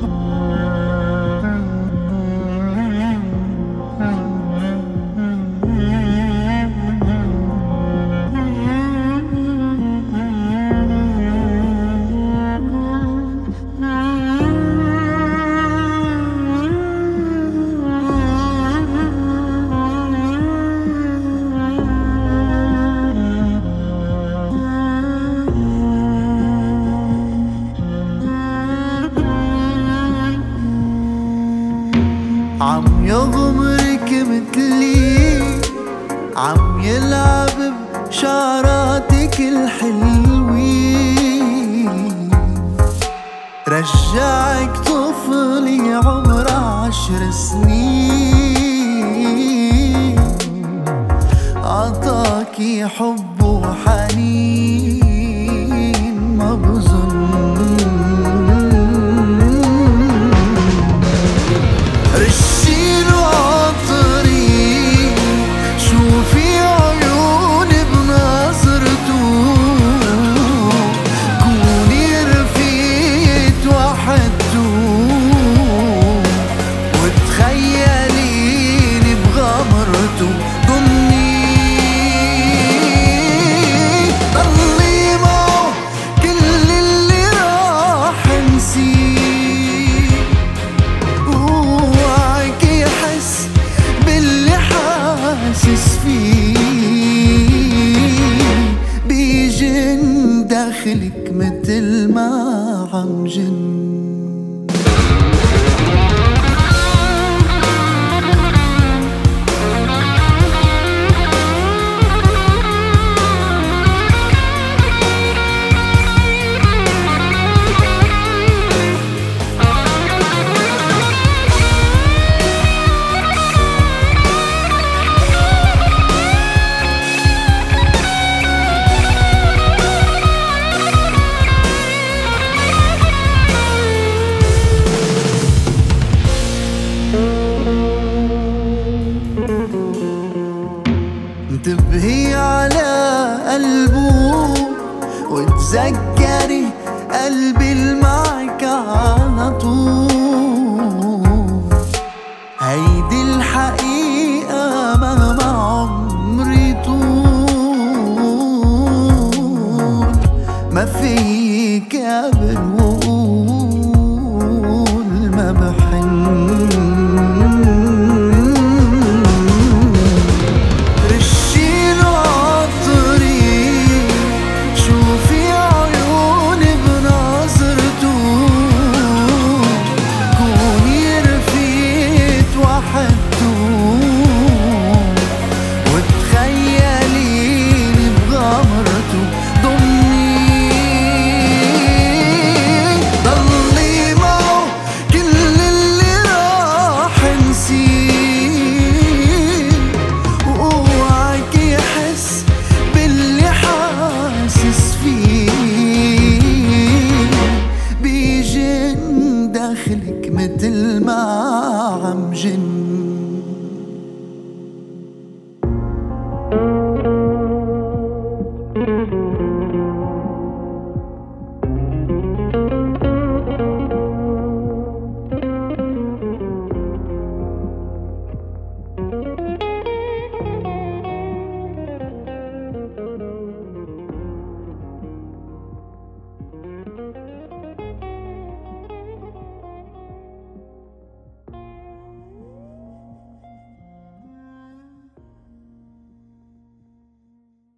عم يغمرك مثلي، عم يلعب بشعراتك الحلوين، رجعك طفلي عمر 10 سنين، عطاكي حب وحنين ما بظن بيجن داخلك متل ما عم جن. انتبهي على قلبه وتذكري قلبي اللي معك على طول، هيدي الحقيقة مهما عمري طول، ما في كابر وقول ما بحن. داخلك متل ما عم جن.